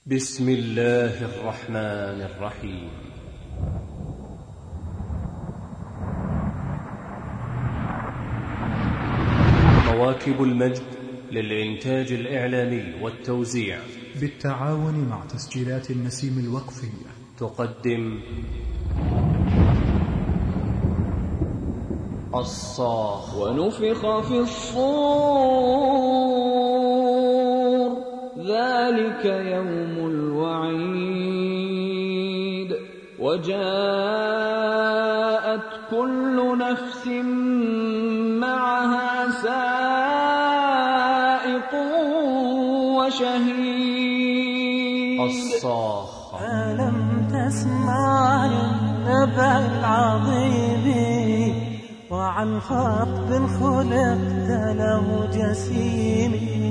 بسم الله الرحمن الرحيم. مواكب المجد للإنتاج الإعلامي والتوزيع بالتعاون مع تسجيلات النسيم الوقفية تقدم الصاخ. ونفخ في الصور ذلك يوم الوعيد وجاءت كل نفس معها سائق وشهيد. الصاخ. ألم تسمع النبأ العظيم وعن خطب خلقت له جسيم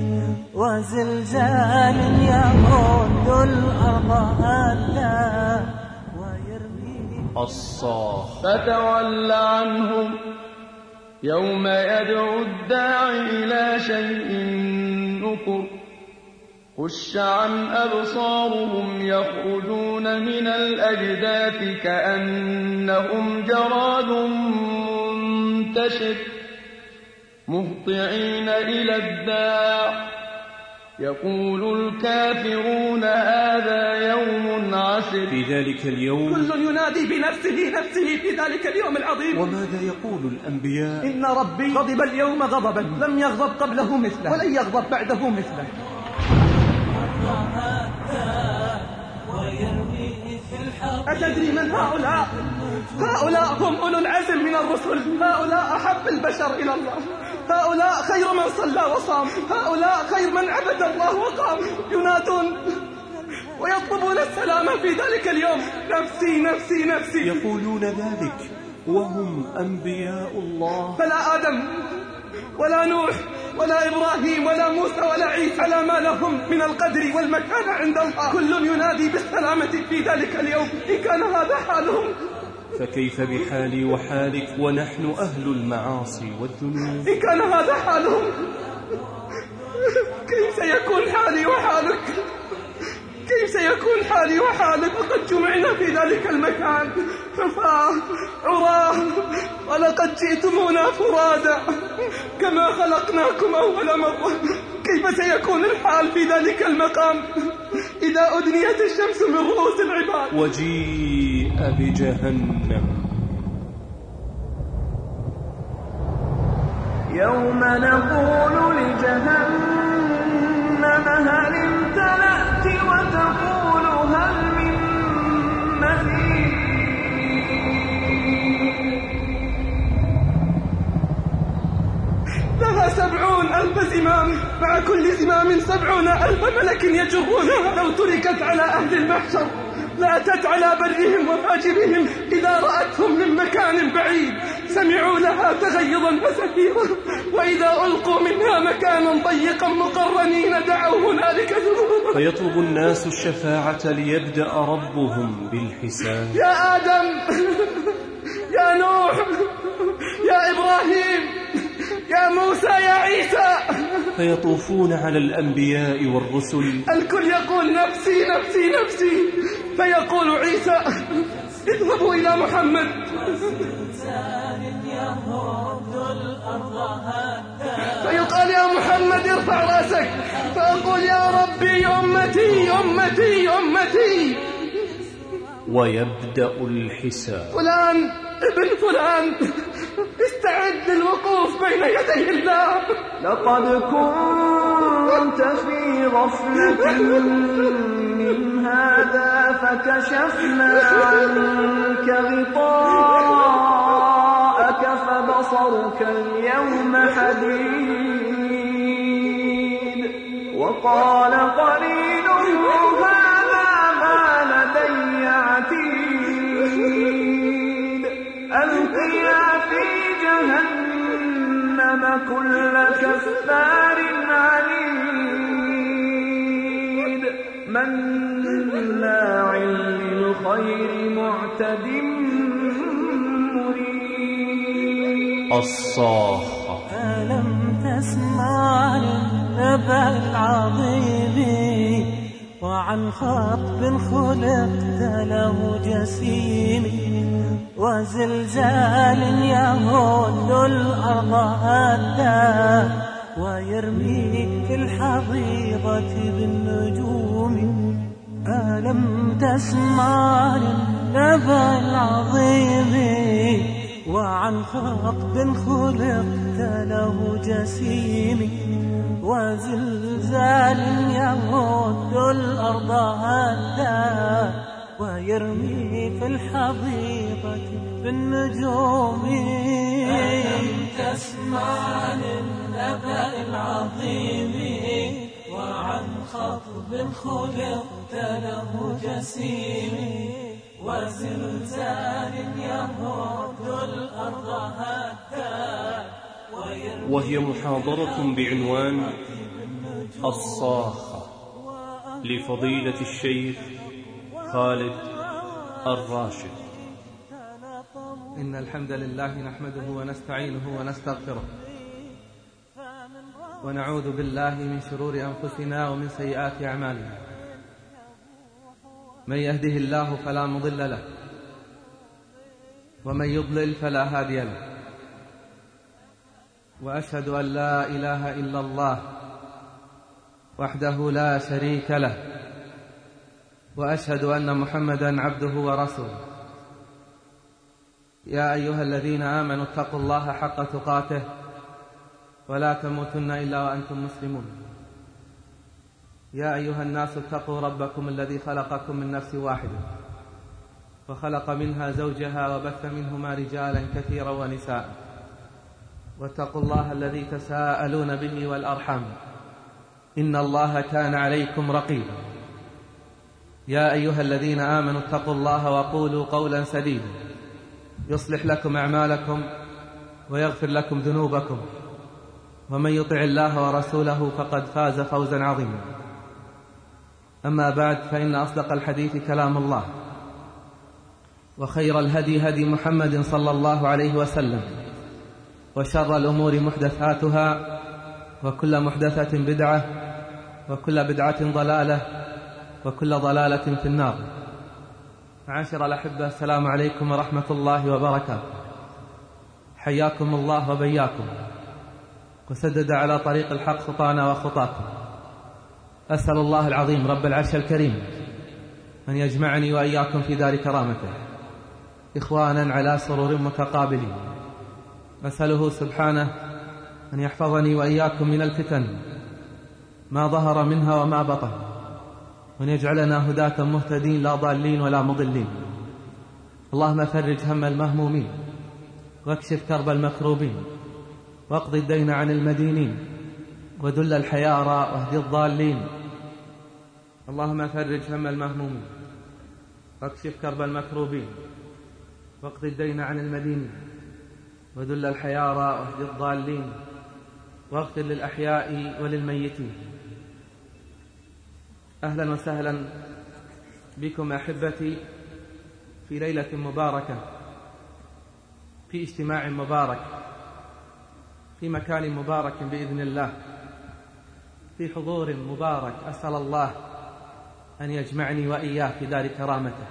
وزلزال يمد الأرض هلا ويرمي. الصاخ. فتول عنهم يوم يدعو الداعي إلى شيء نكر خش عن أبصارهم يخرجون من الأجداث كأنهم جراد منتشر مهطعين إلى الداع يقول الكافرون هذا يوم عسر. في ذلك اليوم كل ينادي بنفسه في ذلك اليوم العظيم. وماذا يقول الأنبياء؟ إن ربي غضب اليوم غضبا لم يغضب قبله مثله ولن يغضب بعده مثله. أتدري من هؤلاء؟ هؤلاء هم أولو العزم من الرسل، هؤلاء أحب البشر إلى الله، هؤلاء خير من صلى وصام، هؤلاء خير من عبد الله وقام، ينادون ويطلبون السلامة في ذلك اليوم. نفسي نفسي نفسي. يقولون ذلك وهم أنبياء الله. فلا آدم ولا نوح ولا إبراهيم ولا موسى ولا عيسى على ما لهم من القدر والمكانة عند الله، كل ينادي بالسلامة في ذلك اليوم. إن كان هذا حالهم فكيف بحالي وحالك ونحن أهل المعاصي والذنوب؟ إن كان هذا حالهم كيف سيكون حالي وحالك؟ كيف سيكون حالي وحالك وقد جمعنا في ذلك المكان حفاة عراة ولقد جئتمونا فرادا كما خلقناكم أول مرة؟ كيف سيكون الحال في ذلك المقام إذا أدنيت الشمس من رؤوس العباد؟ وجيء بجهنم يوم نقول لجهنم هل امتلأت وتقول هل من مزيد. لها 70,000 زمام، مع كل زمام 70,000 ملك يجرونها. لو تركت على أهل المحشر لأتت على برهم وفاجرهم إذا رأتهم من مكان بعيد سمعوا لها تغيظا وزفيرا، وإذا ألقوا منها مكانا ضيقا مقرنين دعوا هنالك ثبورا. فيطلب الناس الشفاعة ليبدأ ربهم بالحساب. يا آدم يا نوح يا إبراهيم يا موسى يا عيسى. فيطوفون على الأنبياء والرسل، الكل يقول نفسي نفسي نفسي. فيقول عيسى اذهبوا إلى محمد. فيقال يا محمد ارفع رأسك، فأقول يا ربي أمتي أمتي أمتي. ويبدأ الحساب. فلان ابن فلان استعد للوقوف بين يدي الله. لقد كنت في غفلة من هذا فكشفنا عنك غطاءك فبصرك اليوم حديد. وقال قرينه هذا ما لدي عتيد. ألقيا في جهنم كل كفار عنيد مناع للخير معتد مريد. الصاخ. ألم تسمع النبأ العظيم وعن خطب خلقت له جسيم وزلزال يهد الأرض هدا ويرمي في الحضيضة بالنجوم. ألم تسمع للنبأ العظيم وعن خطب خلقت له جسيم وزلزال يمد الأرض هدا ويرمي في الحضيضة بالنجوم. ألم تسمع للنبأ العظيم وعن خطب خلقت له جسيم وزلزال يمد الأرض هدا. وهي محاضرة بعنوان الصاخة لفضيلة الشيخ خالد الراشد. إن الحمد لله نحمده ونستعينه ونستغفره ونعوذ بالله من شرور أنفسنا ومن سيئات أعمالنا. من يهده الله فلا مضل له ومن يضلل فلا هادي له. وأشهد أن لا إله إلا الله وحده لا شريك له وأشهد أن محمدا عبده ورسوله. يا أيها الذين آمنوا اتقوا الله حق تقاته ولا تموتن إلا وأنتم مسلمون. يا أيها الناس اتقوا ربكم الذي خلقكم من نفس واحدة وخلق منها زوجها وبث منهما رجالا كثيرا ونساء واتقوا الله الذي تساءلون به والأرحام إن الله كان عليكم رقيبا. يا أيها الذين آمنوا اتقوا الله وقولوا قولا سديدا يصلح لكم أعمالكم ويغفر لكم ذنوبكم ومن يطع الله ورسوله فقد فاز فوزا عظيما. أما بعد فإن أصدق الحديث كلام الله وخير الهدي هدي محمد صلى الله عليه وسلم وشر الأمور محدثاتها وكل محدثة بدعة وكل بدعة ضلالة وكل ضلالة في النار. معاشر الأحبة، السلام عليكم ورحمة الله وبركاته. حياكم الله وبياكم وسدد على طريق الحق خطانا وخطاكم. أسأل الله العظيم رب العرش الكريم أن يجمعني وإياكم في دار كرامته إخوانا على سرور متقابلين. أسأله سبحانه أن يحفظني وإياكم من الفتن ما ظهر منها وما بطن وأن يجعلنا هداة مهتدين لا ضالين ولا مضلين. اللهم فرج هم المهمومين واكشف كرب المكروبين واقض الدين عن المدينين ودل الحيارى واهد الضالين. اللهم فرج هم المهمومين واكشف كرب المكروبين واقض الدين عن المدينين ودل الحيارى واهد الضالين واغفر للأحياء وللميتين. أهلا وسهلا بكم أحبتي في ليلة مباركة، في اجتماع مبارك، في مكان مبارك بإذن الله، في حضور مبارك. أسأل الله أن يجمعني وإياه في دار كرامته،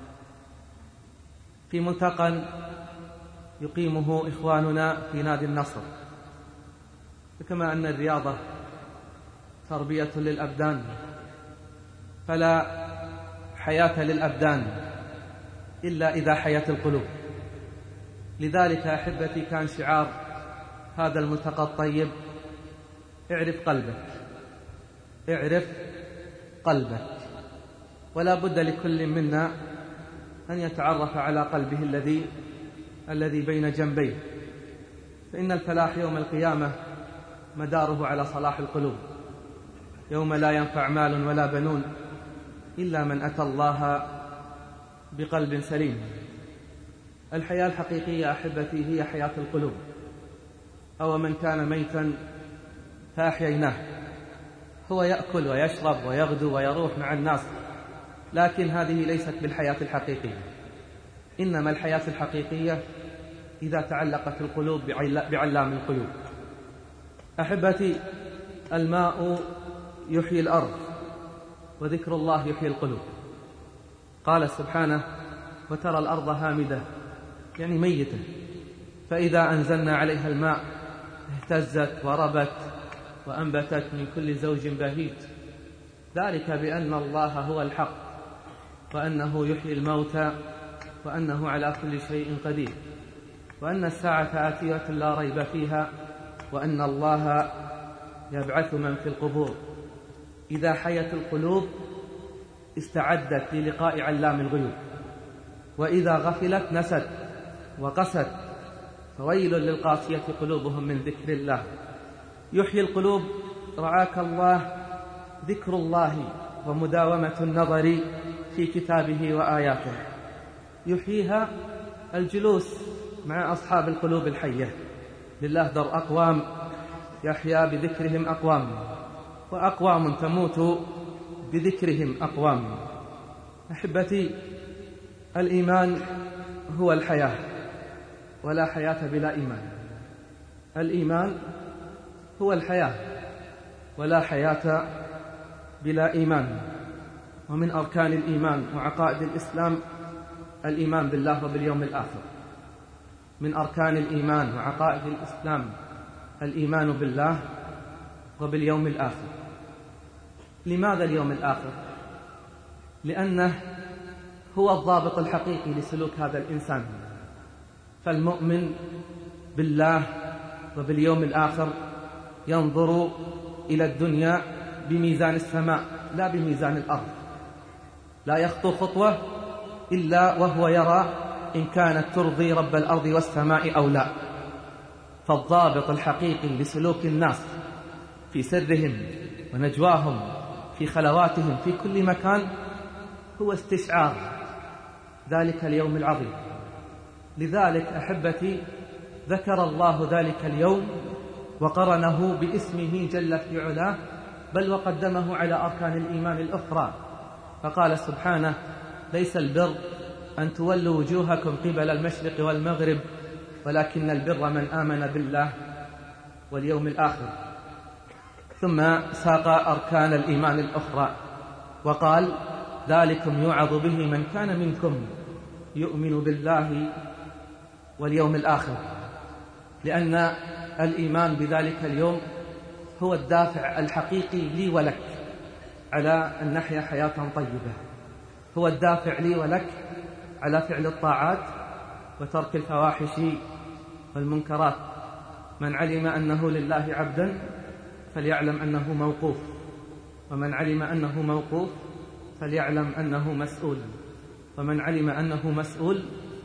في ملتقى يقيمه إخواننا في نادي النصر. فكما أن الرياضة تربية للأبدان فلا حياة للأبدان إلا إذا حياة القلوب. لذلك أحبتي كان شعار هذا الملتقى الطيب: اعرف قلبك، اعرف قلبك. ولا بد لكل منا أن يتعرف على قلبه الذي بين جنبيه، فإن الفلاح يوم القيامة مداره على صلاح القلوب، يوم لا ينفع مال ولا بنون إلا من أتى الله بقلب سليم. الحياة الحقيقية أحبتي هي حياة القلوب. أو من كان ميتا فأحييناه. هو يأكل ويشرب ويغدو ويروح مع الناس، لكن هذه ليست بالحياة الحقيقية. إنما الحياة الحقيقية إذا تعلقت القلوب بعلام القلوب. أحبتي، الماء يحيي الأرض وذكر الله يحيي القلوب. قال سبحانه: وترى الأرض هامدة، يعني ميتة، فإذا أنزلنا عليها الماء اهتزت وربت وأنبتت من كل زوج بهيج، ذلك بأن الله هو الحق، وأنه يحيي الموتى، وأنه على كل شيء قدير، وأن الساعة آتية لا ريب فيها، وأن الله يبعث من في القبور. إذا حيت القلوب استعدت للقاء علام الغيوب، وإذا غفلت نست وقست، فويل للقاسية قلوبهم من ذكر الله. يحيي القلوب رعاك الله ذكر الله ومداومة النظر في كتابه وآياته. يحييها الجلوس مع أصحاب القلوب الحية. لله در أقوام يحيا بذكرهم أقوام، وأقوام تموت بذكرهم أقوام. أحبتي، الإيمان هو الحياة، ولا حياة بلا إيمان. الإيمان هو الحياة، ولا حياة بلا إيمان. ومن أركان الإيمان وعقائد الإسلام الإيمان بالله وباليوم الآخر. من أركان الإيمان وعقائد الإسلام الإيمان بالله وباليوم الآخر. لماذا اليوم الآخر؟ لأنه هو الضابط الحقيقي لسلوك هذا الإنسان. فالمؤمن بالله وباليوم الآخر ينظر إلى الدنيا بميزان السماء لا بميزان الأرض. لا يخطو خطوة إلا وهو يرى إن كانت ترضي رب الأرض والسماء أو لا. فالضابط الحقيقي لسلوك الناس في سرهم ونجواهم في خلواتهم في كل مكان هو استشعار ذلك اليوم العظيم. لذلك أحبتي ذكر الله ذلك اليوم وقرنه باسمه جل في علاه، بل وقدمه على أركان الإيمان الأخرى، فقال سبحانه: ليس البر أن تولوا وجوهكم قبل المشرق والمغرب، ولكن البر من آمن بالله واليوم الآخر. ثم ساق أركان الإيمان الأخرى وقال: ذلكم يوعظ به من كان منكم يؤمن بالله واليوم الآخر. لأن الإيمان بذلك اليوم هو الدافع الحقيقي لي ولك على أن نحيا حياة طيبة، هو الدافع لي ولك على فعل الطاعات وترك الفواحش والمنكرات. من علم أنه لله عبدا فليعلم أنه موقوف، ومن علم أنه موقوف فليعلم أنه مسؤول، ومن علم أنه مسؤول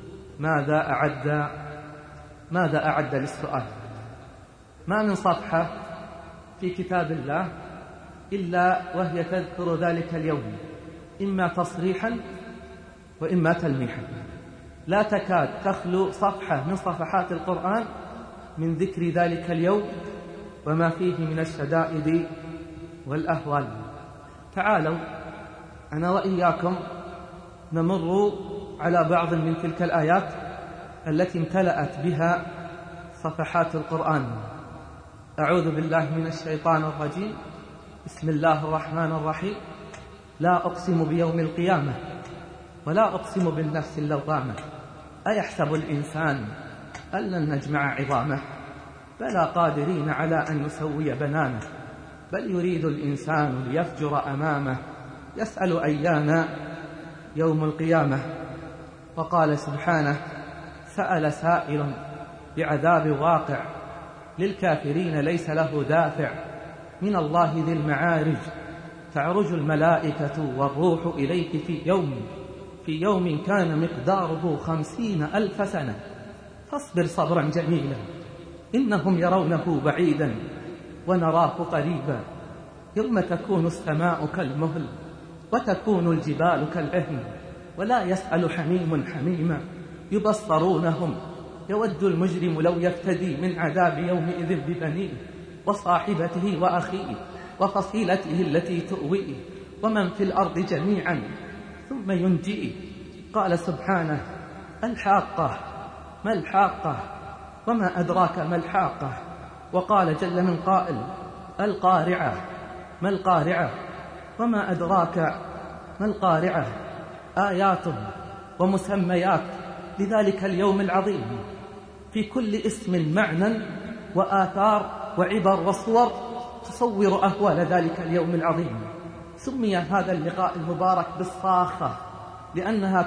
ماذا أعد للسؤال؟ ما من صفحة في كتاب الله إلا وهي تذكر ذلك اليوم، إما تصريحا وإما تلميحا. لا تكاد تخلو صفحة من صفحات القرآن من ذكر ذلك اليوم وما فيه من الشدائد والأهوال. تعالوا أنا وإياكم نمر على بعض من تلك الآيات التي امتلأت بها صفحات القرآن. أعوذ بالله من الشيطان الرجيم. بسم الله الرحمن الرحيم. لا أقسم بيوم القيامة ولا أقسم بالنفس اللوامة أيحسب الإنسان أن لن نجمع عظامه بلى قادرين على أن نسوي بنانه بل يريد الإنسان ليفجر أمامه يسأل أيان يوم القيامة. وقال سبحانه: سأل سائل بعذاب واقع للكافرين ليس له دافع من الله ذي المعارج تعرج الملائكة والروح إليك في يوم كان مقداره 50,000 سنة فاصبر صبرا جميلا إنهم يرونه بعيدا ونراه قريبا يوم تكون السماء كالمهل وتكون الجبال كالعهن ولا يسأل حميم حميما يبصرونهم يود المجرم لو يفتدي من عذاب يومئذ ببنيه وصاحبته وأخيه وفصيلته التي تؤويه ومن في الأرض جميعا ثم ينجئه. قال سبحانه: الحاقة ما الحاقة وما أدراك ما الحاقة. وقال جل من قائل: القارعة ما القارعة وما أدراك ما القارعة، آيات ومسميات لذلك اليوم العظيم، في كل اسم معنى وآثار وعبر وصور تصور أهوال ذلك اليوم العظيم. سمي هذا اللقاء المبارك بالصاخة لأنها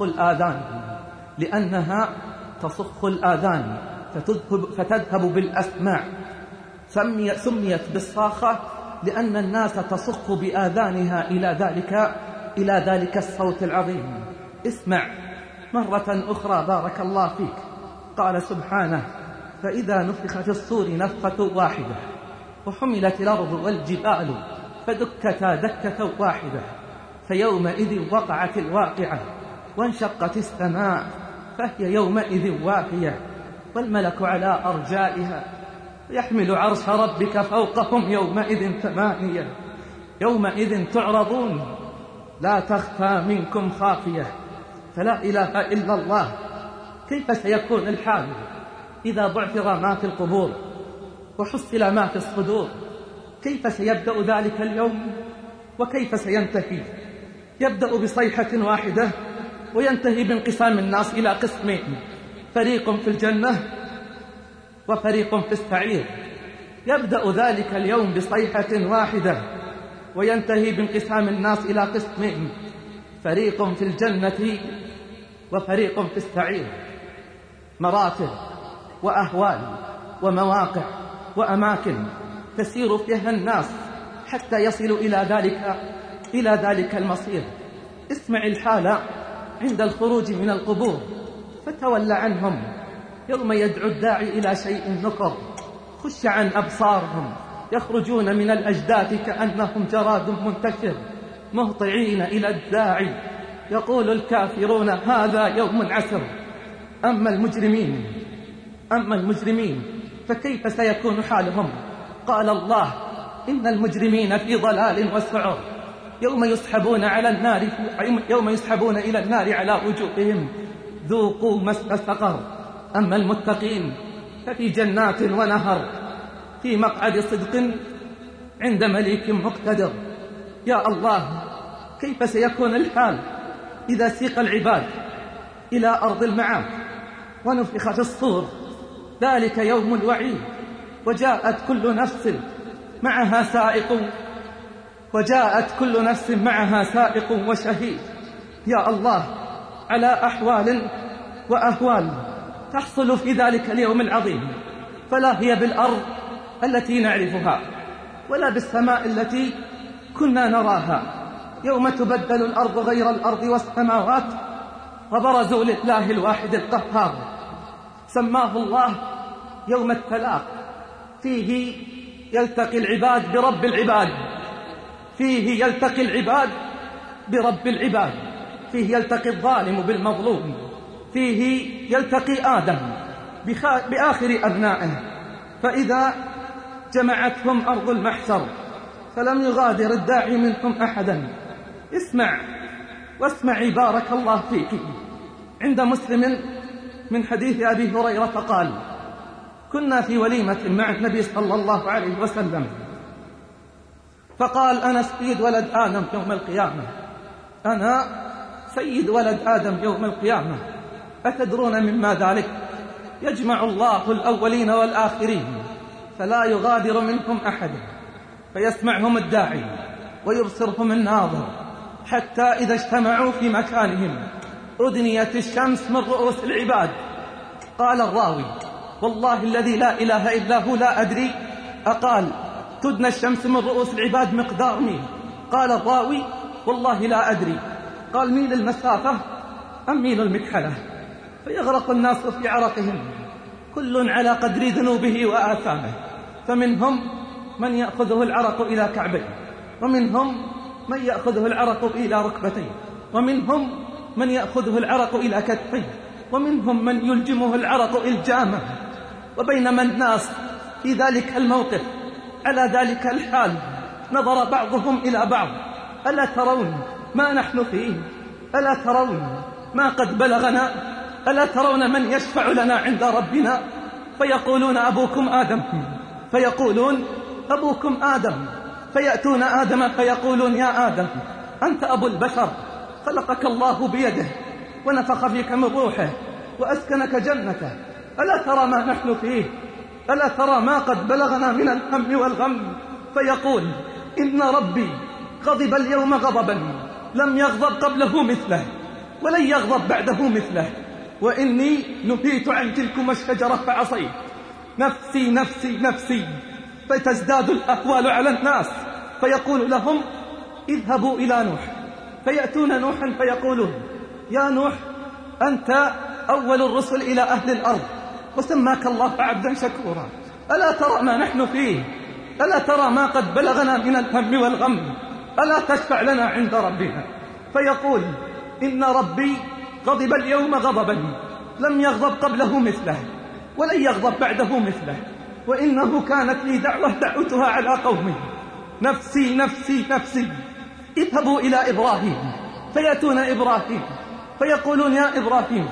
تصخ الآذان فتذهب بالأسماع. سميت بالصاخة لأن الناس تصخ بآذانها إلى ذلك الصوت العظيم. اسمع مرة أخرى بارك الله فيك. قال سبحانه: فإذا نفخ في الصور نفخة واحدة وحملت الأرض والجبال فدكتا دكة واحدة فيومئذ وقعت الواقعة وانشقت السماء فهي يومئذ واهية والملك على أرجائها يحمل عرش ربك فوقهم يومئذ ثمانية يومئذ تعرضون لا تخفى منكم خافية. فلا إله إلا الله. كيف سيكون الحال إذا بعثر ما في القبور وحصل ما في الصدور؟ كيف سيبدأ ذلك اليوم وكيف سينتهي؟ يبدأ بصيحة واحدة وينتهي بانقسام الناس إلى قسمين، فريق في الجنة وفريق في السعير. يبدأ ذلك اليوم بصيحة واحدة وينتهي بانقسام الناس إلى قسمين، فريق في الجنة وفريق في السعير. مراتب وأهوال ومواقع وأماكن تسير فيها الناس حتى يصلوا إلى ذلك المصير. اسمع الحال عند الخروج من القبور فتول عنهم يوم يدعو الداعي إلى شيء نكر خش عن أبصارهم يخرجون من الأجداث كأنهم جراد منتشر مهطعين إلى الداعي يقول الكافرون هذا يوم عسر. أما المجرمين فكيف سيكون حالهم؟ قال الله: إن المجرمين في ضلال وسعر يوم يسحبون إلى النار على وجوههم ذوقوا مس سقر. أما المتقين ففي جنات ونهر في مقعد صدق عند مليك مقتدر. يا الله، كيف سيكون الحال إذا سيق العباد إلى أرض المعاد ونفخ في الصور؟ ذلك يوم الوعيد وجاءت كل نفس معها سائق وشهيد. يا الله، على أحوال وأهوال تحصل في ذلك اليوم العظيم، فلا هي بالأرض التي نعرفها ولا بالسماء التي كنا نراها. يوم تبدل الأرض غير الأرض والسماوات وبرزوا لله الواحد القهار. سماه الله يوم التلاق، فيه يلتقي العباد برب العباد، فيه يلتقي العباد برب العباد، فيه يلتقي الظالم بالمظلوم، فيه يلتقي آدم بآخر أبنائه. فإذا جمعتهم أرض المحشر فلم يغادر الداعي منهم أحدا. اسمع واسمعي بارك الله فيك. عند مسلم من حديث أبي هريرة قال: كنا في وليمة مع النبي صلى الله عليه وسلم فقال: أنا سيد ولد آدم يوم القيامة، أنا سيد ولد آدم يوم القيامة. أتدرون مما ذلك؟ يجمع الله الأولين والآخرين فلا يغادر منهم أحد، فيسمعهم الداعي ويبصرهم الناظر، حتى إذا اجتمعوا في مكانهم أدنيت الشمس من رؤوس العباد. قال الراوي: والله الذي لا إله إلا هو لا أدري أقال تدنى الشمس من رؤوس العباد مقدار ميل؟ قال الراوي: والله لا أدري. قال: ميل المسافة أم ميل المكحلة؟ فيغرق الناس في عرقهم كل على قدر ذنوبه وآثامه، فمنهم من يأخذه العرق إلى كعبيه، ومنهم من يأخذه العرق إلى ركبتيه، ومنهم من يأخذه العرق إلى كتفيه، ومنهم من يلجمه العرق إلجامه. وبينما الناس في ذلك الموقف على ذلك الحال نظر بعضهم إلى بعض: ألا ترون ما نحن فيه؟ ألا ترون ما قد بلغنا؟ ألا ترون من يشفع لنا عند ربنا؟ فيقولون أبوكم آدم، فيأتون آدم فيقولون يا آدم أنت أبو البشر، خلقك الله بيده ونفخ فيك من روحه وأسكنك جنته، ألا ترى ما نحن فيه؟ ألا ترى ما قد بلغنا من الهم والغم؟ فيقول إن ربي غضب اليوم غضبا لم يغضب قبله مثله ولن يغضب بعده مثله، وإني نهيت عن تلكم الشجرة فعصيت، نفسي نفسي نفسي. فتزداد الأهوال على الناس، فيقول لهم اذهبوا إلى نوح، فيأتون نوحا فيقولون يا نوح أنت أول الرسل إلى أهل الأرض وسماك الله عبدا شكورا، ألا ترى ما نحن فيه؟ ألا ترى ما قد بلغنا من الهم والغم؟ ألا تشفع لنا عند ربنا؟ فيقول إن ربي غضب اليوم غضبا لم يغضب قبله مثله ولن يغضب بعده مثله، وإنه كانت لي دعوة دعوتها على قومي، نفسي نفسي نفسي. اذهبوا إلى إبراهيم، فيأتون إبراهيم فيقولون يا إبراهيم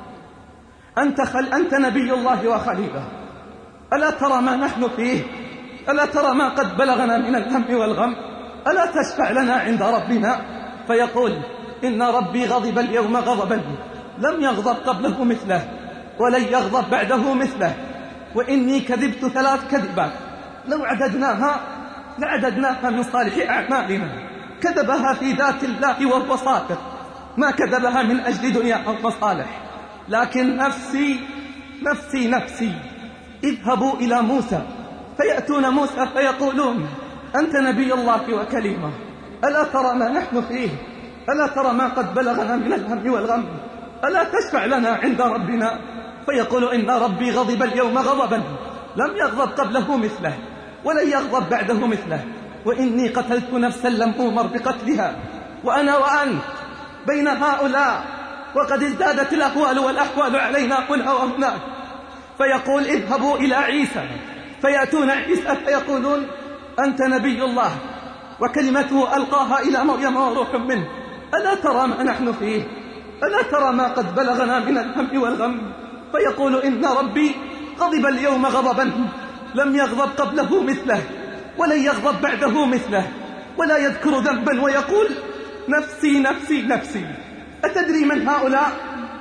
أنت نبي الله وخليله، ألا ترى ما نحن فيه؟ ألا ترى ما قد بلغنا من الهم والغم؟ ألا تشفع لنا عند ربنا؟ فيقول إن ربي غضب اليوم غضبا لم يغضب قبله مثله ولن يغضب بعده مثله، وإني كذبت 3 كذبات لو عددناها لعددناها من صالح أعمالنا. كذبها في ذات الله وهو صادق، ما كذبها من أجل دنيا أو مصالح، لكن نفسي نفسي نفسي. اذهبوا إلى موسى، فيأتون موسى فيقولون أنت نبي الله وكلمه، ألا ترى ما نحن فيه؟ ألا ترى ما قد بلغنا من الهم والغم؟ ألا تشفع لنا عند ربنا؟ فيقول إن ربي غضب اليوم غضبا لم يغضب قبله مثله ولن يغضب بعده مثله، وإني قتلت نفسا لم أؤمر بقتلها، وأنا وأنت بين هؤلاء، وقد ازدادت الأهوال والأحوال علينا هنا وهناك. فيقول اذهبوا إلى عيسى، فيأتون عيسى فيقولون أنت نبي الله وكلمته ألقاها إلى مريم وروح منه، ألا ترى ما نحن فيه؟ ألا ترى ما قد بلغنا من الهم والغم؟ فيقول إن ربي غضب اليوم غضبا لم يغضب قبله مثله ولن يغضب بعده مثله، ولا يذكر ذنبا ويقول نفسي نفسي نفسي. أتدري من هؤلاء؟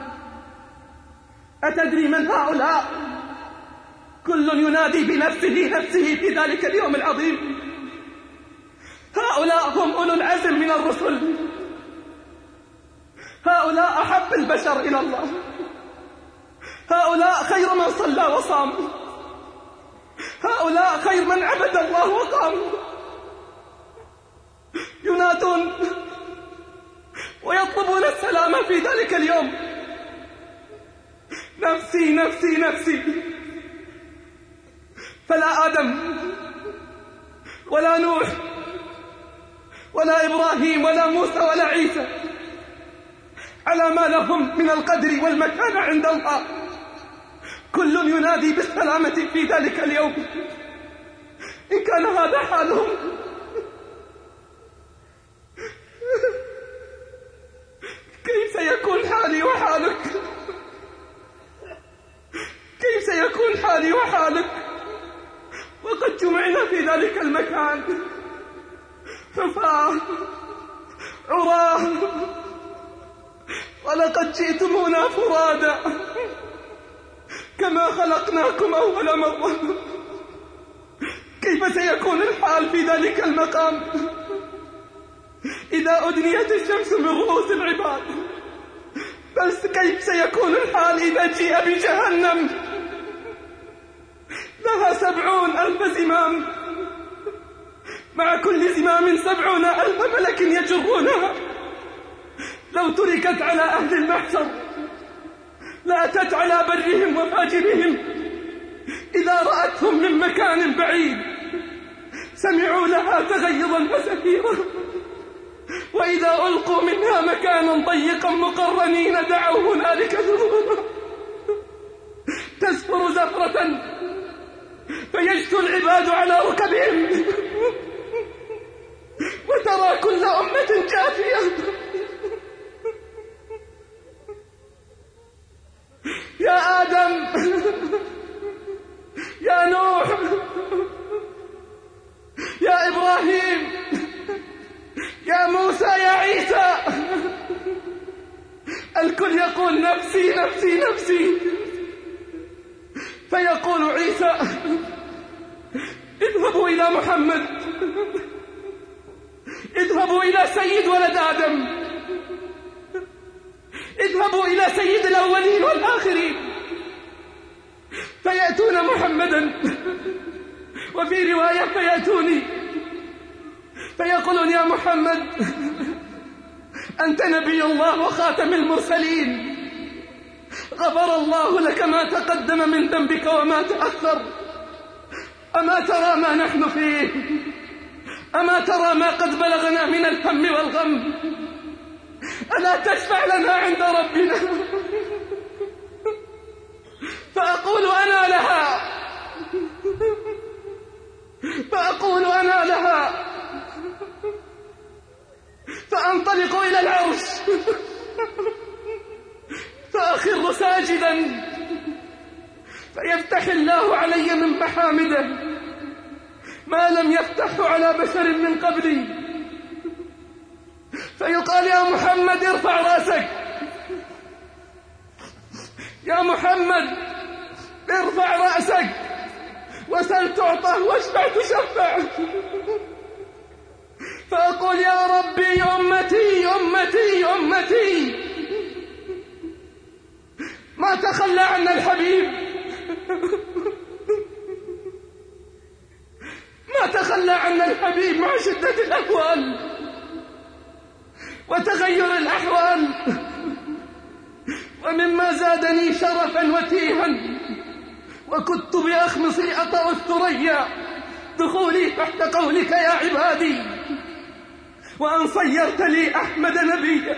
أتدري من هؤلاء؟ كل ينادي بنفسه نفسه في ذلك اليوم العظيم. هؤلاء هم أولو العزم من الرسل، هؤلاء أحب البشر إلى الله، هؤلاء خير من صلى وصام، هؤلاء خير من عبد الله وقام. ينادون ويطلبون السلام في ذلك اليوم، نفسي نفسي نفسي. فلا آدم ولا نوح ولا إبراهيم ولا موسى ولا عيسى على ما لهم من القدر والمكان عند الله، كل ينادي بالسلامة في ذلك اليوم. إن كان هذا حالهم كيف سيكون حالي وحالك؟ كيف سيكون حالي وحالك وقد جمعنا في ذلك المكان حفاة عراه، ولقد جئتمونا فرادا كما خلقناكم أول مرة؟ كيف سيكون الحال في ذلك المقام إذا أدنيت الشمس من رؤوس العباد؟ بس كيف سيكون الحال إذا جيء بجهنم لها 70,000 زمام، مع كل زمام 70,000 ملك يجرونها؟ لو تركت على أهل المحشر لأتت على برهم وفاجرهم، إذا رأتهم من مكان بعيد سمعوا لها تغيظا وزفيرا، وإذا ألقوا منها مكانا ضيقا مقرنين دعوا هنالك ثبورا. تزفر زفرة فيجثو العباد على ركبهم، وترى كل أمة جاثية. يا آدم، يا نوح، يا إبراهيم، والكل يقول نفسي نفسي نفسي. فيقول عيسى اذهبوا إلى محمد، اذهبوا إلى سيد ولد آدم، اذهبوا إلى سيد الأولين والآخرين. فيأتون محمدا، وفي رواية فيأتوني فيقولون يا محمد أنت نبي الله وخاتم المرسلين، غفر الله لك ما تقدم من ذنبك وما تأخر، أما ترى ما نحن فيه؟ أما ترى ما قد بلغنا من الهم والغم؟ ألا تشفع لنا عند ربنا؟ فأقول أنا لها، فأقول أنا لها، فأنطلق إلى العرش فأخر ساجدا، فيفتح الله علي من محامده ما لم يفتحه على بشر من قبلي، فيقال يا محمد ارفع رأسك، يا محمد ارفع رأسك وسل تعطى واشفع تشفع. فأقول يا ربي أمتي أمتي أمتي، ما تخلى عنا الحبيب، ما تخلى عنا الحبيب مع شدة الأهوال وتغير الأحوال. ومما زادني شرفا وتيها وكنت بأخمصي أطأ الثريا دخولي تحت قولك يا عبادي، وأن صيرت لي أحمد نبيا.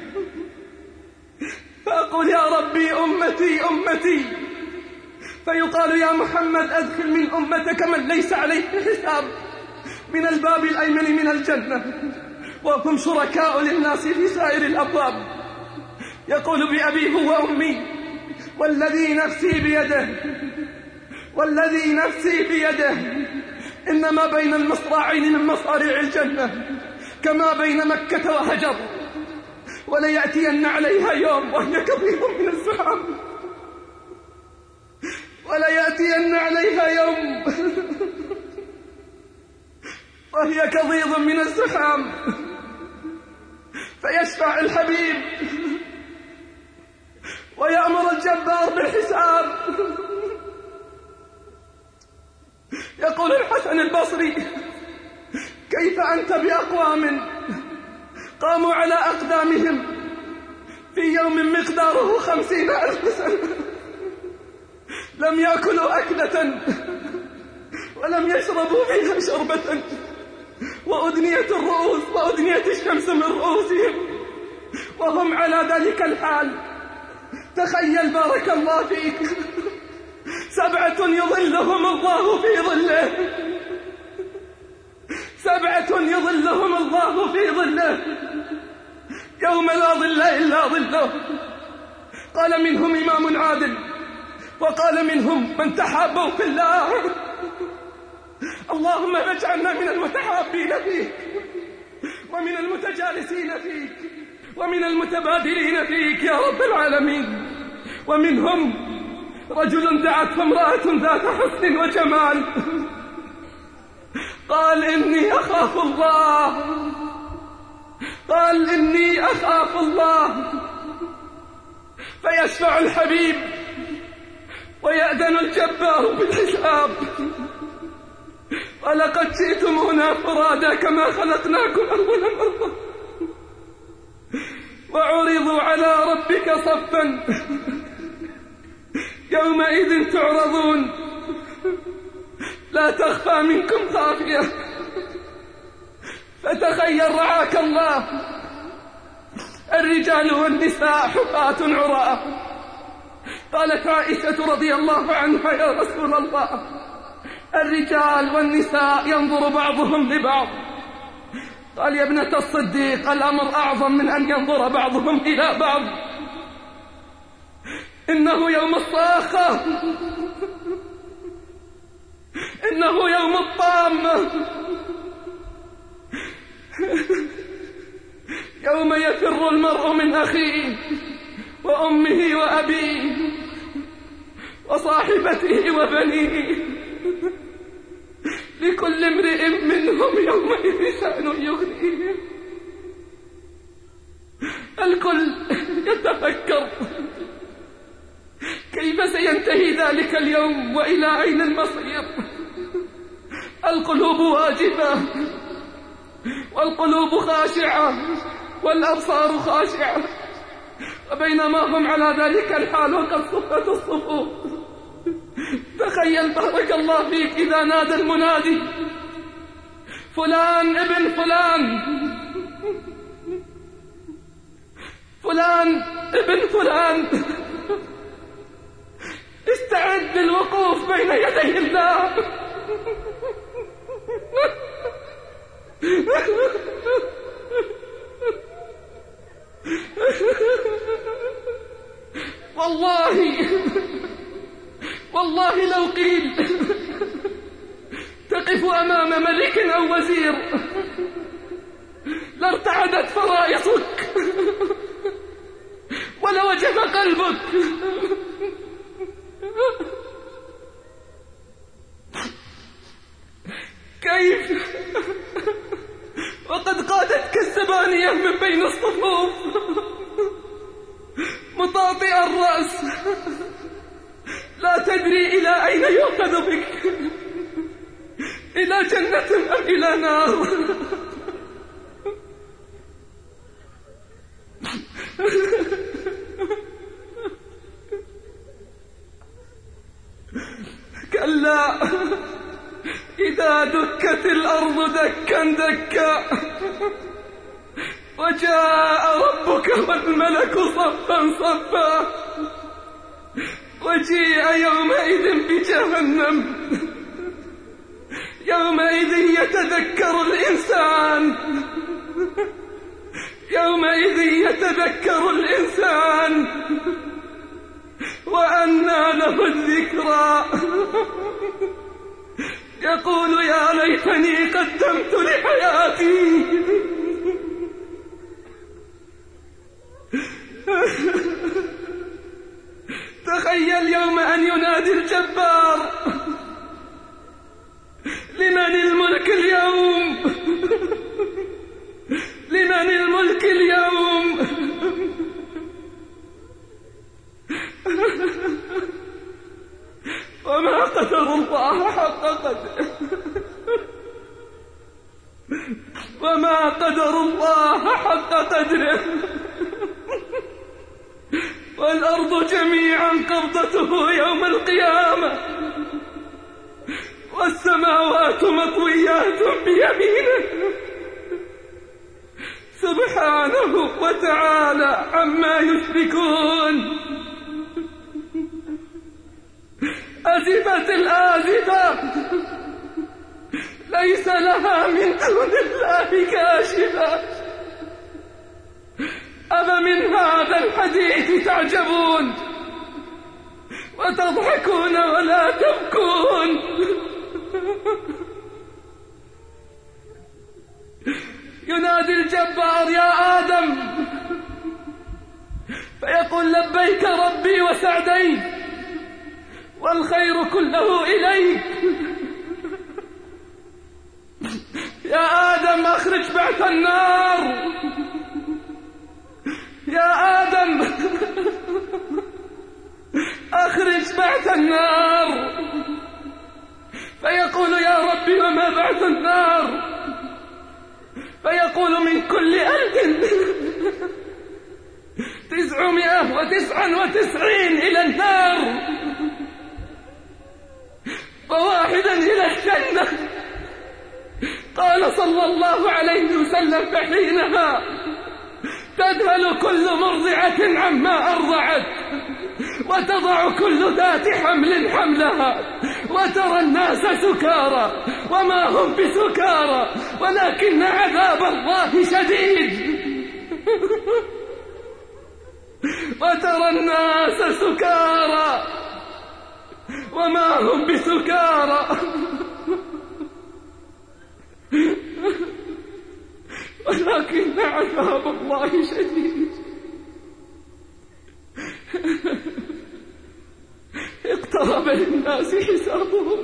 فأقول يا ربي أمتي أمتي، فيقال يا محمد أدخل من أمتك من ليس عليه حساب من الباب الأيمن من الجنة، وهم شركاء للناس في سائر الأبواب. يقول بأبيه وأمي والذي نفسي بيده، والذي نفسي بيده، إنما بين المصراعين من مصاريع الجنة كما بين مكة وهجر، وليأتين عليها يوم وهي كظيظ من الزحام، وليأتين عليها يوم وهي كظيظ من الزحام. فيشفع الحبيب ويأمر الجبار بالحساب. يقول الحسن البصري كيف أنت بأقوام قاموا على أقدامهم في يوم مقداره 50,000 سنة، لم يأكلوا أكلة ولم يشربوا فيها شربة، وأدنيت الرؤوس وأدنيت الشمس من رؤوسهم وهم على ذلك الحال. تخيل بارك الله فيك 7 يظلهم الله في ظله، 7 يظلهم الله في ظله يوم لا ظل إلا ظله. قال منهم إمام عادل، وقال منهم من تحابوا في الله. اللهم اجعلنا من المتحابين فيك، ومن المتجالسين فيك، ومن المتبادلين فيك يا رب العالمين. ومنهم رجل دعته امرأة ذات حسن وجمال، قال إني أخاف الله، قال إني أخاف الله. فيشفع الحبيب ويأذن الجبار بالحساب. ولقد جئتمونا فرادا كما خلقناكم أول مرة، وعرضوا على ربك صفا يومئذ تعرضون لا تخفى منكم خافية. فتخيل رعاك الله الرجال والنساء حفاة عراة. قالت عائشة رضي الله عنها يا رسول الله الرجال والنساء ينظر بعضهم لبعض. قال يا ابنة الصديق الأمر أعظم من أن ينظر بعضهم إلى بعض، إنه يوم الصاخة، إنه يوم الطامة، يوم يفر المرء من أخيه وأمه وأبيه وصاحبته وبنيه، لكل امرئ منهم يومئذ شأن يغنيه. الكل يتفكر كيف سينتهي ذلك اليوم وإلى أين المصير. القلوب واجفة والقلوب خاشعة والأبصار خاشعة، وبينما هم على ذلك الحال وقد صفت الصفوف، تخيل بارك الله فيك إذا نادى المنادي: فلان ابن فلان، فلان ابن فلان، استعد للوقوف بين يدي الله. والله لو قيل تقف أمام ملك أو وزير لارتعدت فرائصك ولوجف قلبك. كيف وقد قادتك الزبانية من بين الصفوف مطاطئ الرأس، لا تدري إلى أين يؤخذ بك، إلى جنة أم إلى نار. كلا إذا دكت الأرض دكا دكا وجاء ربك والملك صفا صفا وجيء يومئذ بجهنم، يومئذ يتذكر الإنسان، يومئذ يتذكر الإنسان وأنى له الذكرى، يقول يا ليتني قدمت لحياتي. تخيل يوم أن ينادي الجبار: لمن الملك اليوم، لمن الملك اليوم. وما قدر الله حق قدره، وما قدر الله حق قدره. والأرض جميعا قبضته يوم القيامة، والسماوات مطويات بيمينه سبحانه وتعالى عما يشركون. أزفت الآزفة، ليس لها من دون الله كاشفة. أفمن هذا الحديث تعجبون وتضحكون ولا تبكون. ينادي الجبار: يا آدم، فيقول: لبيك ربي وسعديك والخير كله إليك. يا آدم أخرج بعث النار، يا آدم أخرج بعث النار. فيقول: يا ربي وما بعث النار؟ فيقول: من كل 1999 إلى النار وواحدا إلى الجنة. قال صلى الله عليه وسلم: فحينها تذهل كل مرضعة عما أرضعت وتضع كل ذات حمل حملها وترى الناس سكارى وما هم بسكارى ولكن عذاب الله شديد. وترى الناس سكارى وما هم بسكارى ولكن عذاب الله شديد. للناس حسابهم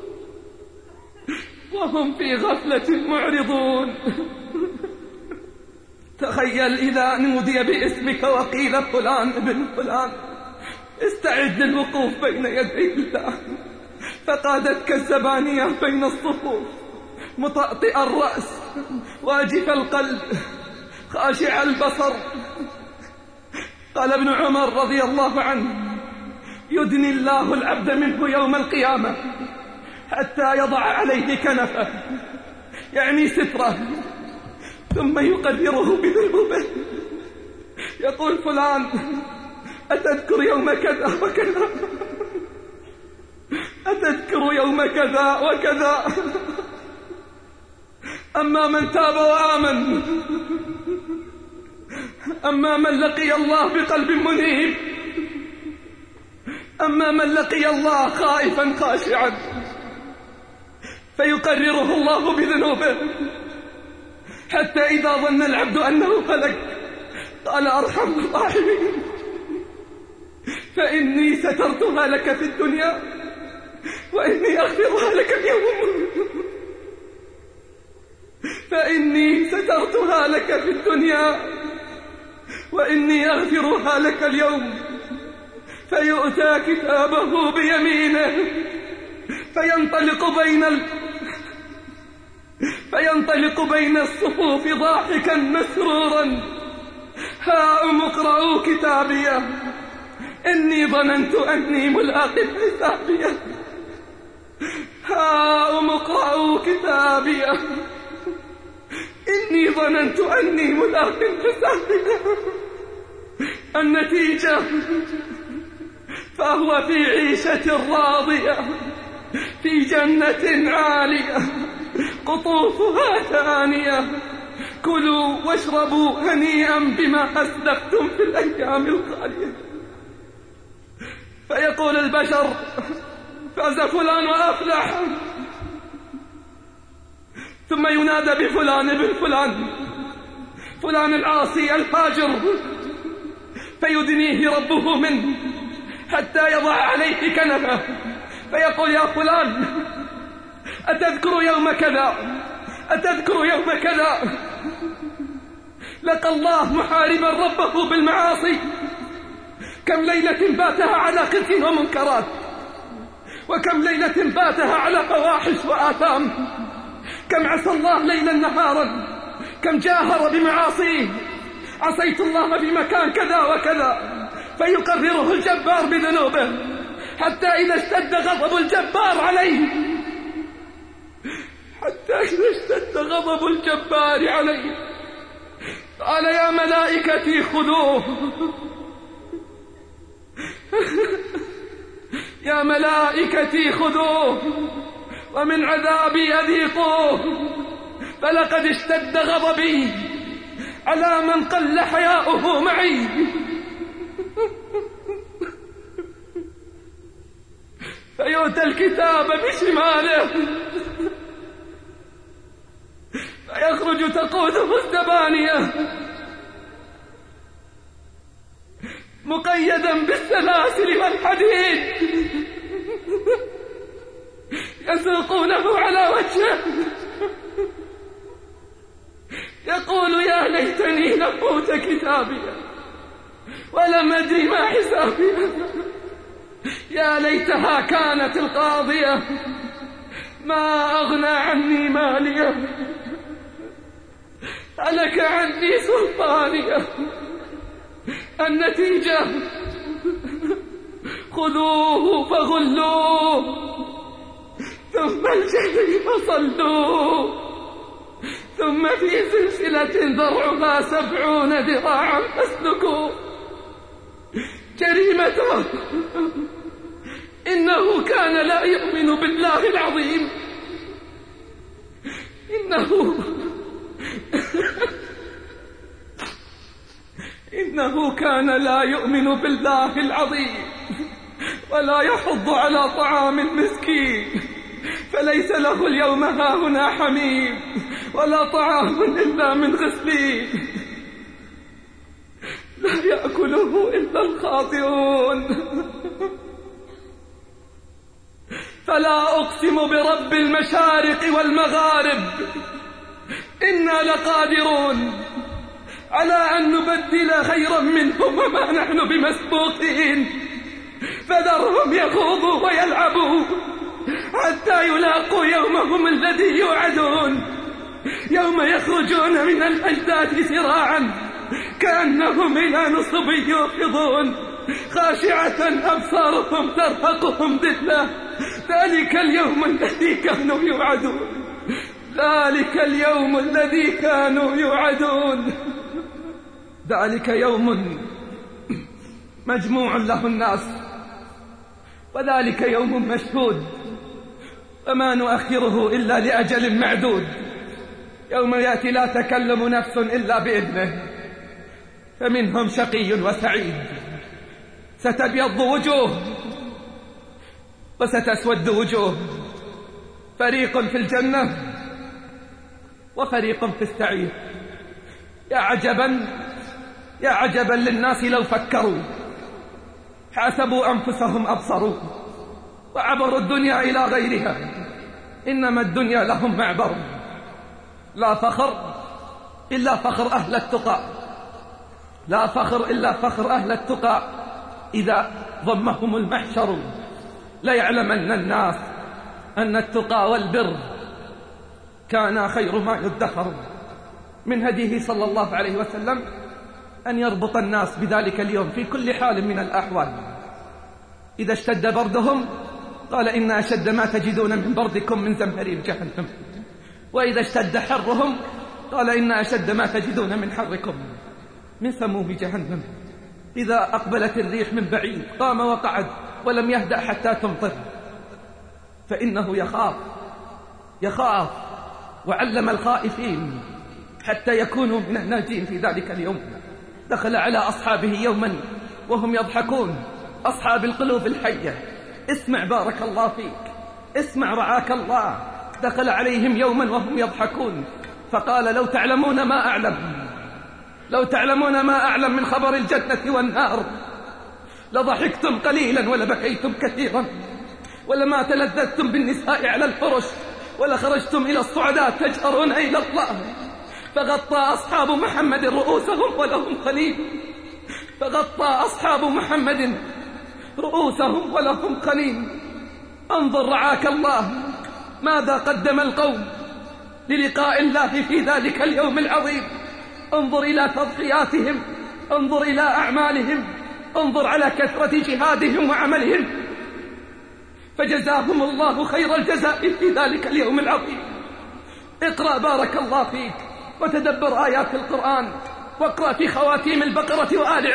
وهم في غفلة معرضون. تخيل إذا نودي باسمك وقيل فلان ابن فلان استعد للوقوف بين يدي الله، فقادتك الزبانية بين الصفوف مطأطئ الرأس واجف القلب خاشع البصر. قال ابن عمر رضي الله عنه: يدني الله العبد منه يوم القيامة حتى يضع عليه كنفه، يعني ستره، ثم يقدره بذنوبه، يقول: فلان أتذكر يوم كذا وكذا؟ أتذكر يوم كذا وكذا؟ أما من تاب وآمن، أما من لقي الله بقلب منيب، أما من لقي الله خائفا خاشعا فيقرره الله بذنوبه، حتى إذا ظن العبد أنه هلك قال: أرحم الراحمين، فإني سترتها لك في الدنيا وإني أغفرها لك اليوم. فإني سترتها لك في الدنيا وإني أغفرها لك اليوم. فيؤتى كتابه بيمينه فينطلق بين الصفوف ضاحكا مسرورا: هاؤم اقرءوا كتابيه إني ظننت أني ملاق حسابيه. هاؤم اقرءوا كتابيه إني ظننت أني ملاق حسابيه. النتيجة فهو في عيشة راضية في جنة عالية قطوفها ثانية. كلوا واشربوا هنيئا بما أسلفتم في الأيام الخالية. فيقول البشر: فاز فلان وأفلح، ثم ينادى بفلان ابن فلان، فلان العاصي الفاجر، فيدنيه ربه منه حتى يضع عليه كنفه، فيقول: يا فلان أتذكر يوم كذا؟ أتذكر يوم كذا؟ لقى الله محاربا ربه بالمعاصي، كم ليلة باتها على خزي ومنكرات، وكم ليلة باتها على فواحش وآثام، كم عصى الله ليلا نهارا، كم جاهر بمعاصيه: عصيت الله في مكان كذا وكذا، فيقرره الجبار بذنوبه، حتى إذا اشتد غضب الجبار عليه، قال: يا ملائكتي خذوه، يا ملائكتي خذوه ومن عذابي أذيقوه، فلقد اشتد غضبي على من قل حياؤه معي. فيؤتى الكتاب بشماله فيخرج تقوده الزبانية مقيدا بالسلاسل والحديد، يسوقونه على وجهه، يقول: يا ليتني لم أوت كتابي ولم أدري ما حسابي، يا ليتها كانت القاضية ما أغنى عني مالية، هلك عني سلطانية. النتيجة خذوه فغلوه ثم الجحيم صلوه ثم في سلسلة ذرعها 70 ذراعا فاسلكوه. جريمته إنه كان لا يؤمن بالله العظيم، إنه كان لا يؤمن بالله العظيم ولا يحض على طعام المسكين، فليس له اليوم هاهنا حميم ولا طعام إلا من غسلين، لا يأكله إلا الخاطئون. فلا أقسم برب المشارق والمغارب إنا لقادرون على أن نبدل خيرا منهم وما نحن بمسبوقين فذرهم يخوضوا ويلعبوا حتى يلاقوا يومهم الذي يوعدون يوم يخرجون من الأجداث سراعا كأنهم إلى نصب يوفضون خاشعة أبصارهم ترهقهم ذلة ذلك اليوم الذي كانوا يوعدون ذلك اليوم الذي كانوا يوعدون ذلك يوم مجموع له الناس وذلك يوم مشهود وما نؤخره إلا لأجل معدود يوم يأتي لا تكلم نفس إلا بإذنه فمنهم شقي وسعيد ستبيض وجوه وستسود وجوه فريق في الجنة وفريق في السعير يا عجبا للناس لو فكروا حاسبوا أنفسهم أبصروا وعبروا الدنيا إلى غيرها إنما الدنيا لهم معبر لا فخر إلا فخر أهل التقى لا فخر إلا فخر أهل التقى إذا ضمهم المحشر ليعلمن الناس أن التقى والبر كان خير ما يدخر من هديه صلى الله عليه وسلم أن يربط الناس بذلك اليوم في كل حال من الأحوال إذا اشتد بردهم قال إن أشد ما تجدون من بردكم من زمهرير جهنم وإذا اشتد حرهم قال إن أشد ما تجدون من حركم من سموم جهنم إذا أقبلت الريح من بعيد قام وقعد ولم يهدأ حتى تمطر فإنه يخاف وعلم الخائفين حتى يكونوا من الناجين في ذلك اليوم دخل على أصحابه يوما وهم يضحكون أصحاب القلوب الحية اسمع بارك الله فيك اسمع رعاك الله دخل عليهم يوما وهم يضحكون فقال لو تعلمون ما أعلم من خبر الجنة والنار لضحكتم قليلا ولبكيتم كثيرا ولما تلذذتم بالنساء على الفرش ولخرجتم إلى الصعداء تجأرون إلى الله فغطى أصحاب محمد رؤوسهم ولهم قليل انظر رعاك الله ماذا قدم القوم للقاء الله في ذلك اليوم العظيم انظر إلى تضحياتهم انظر إلى أعمالهم انظر على كثرة جهادهم وعملهم فجزاهم الله خير الجزاء في ذلك اليوم العظيم اقرأ بارك الله فيك وتدبر آيات القرآن واقرأ في خواتيم البقرة وآل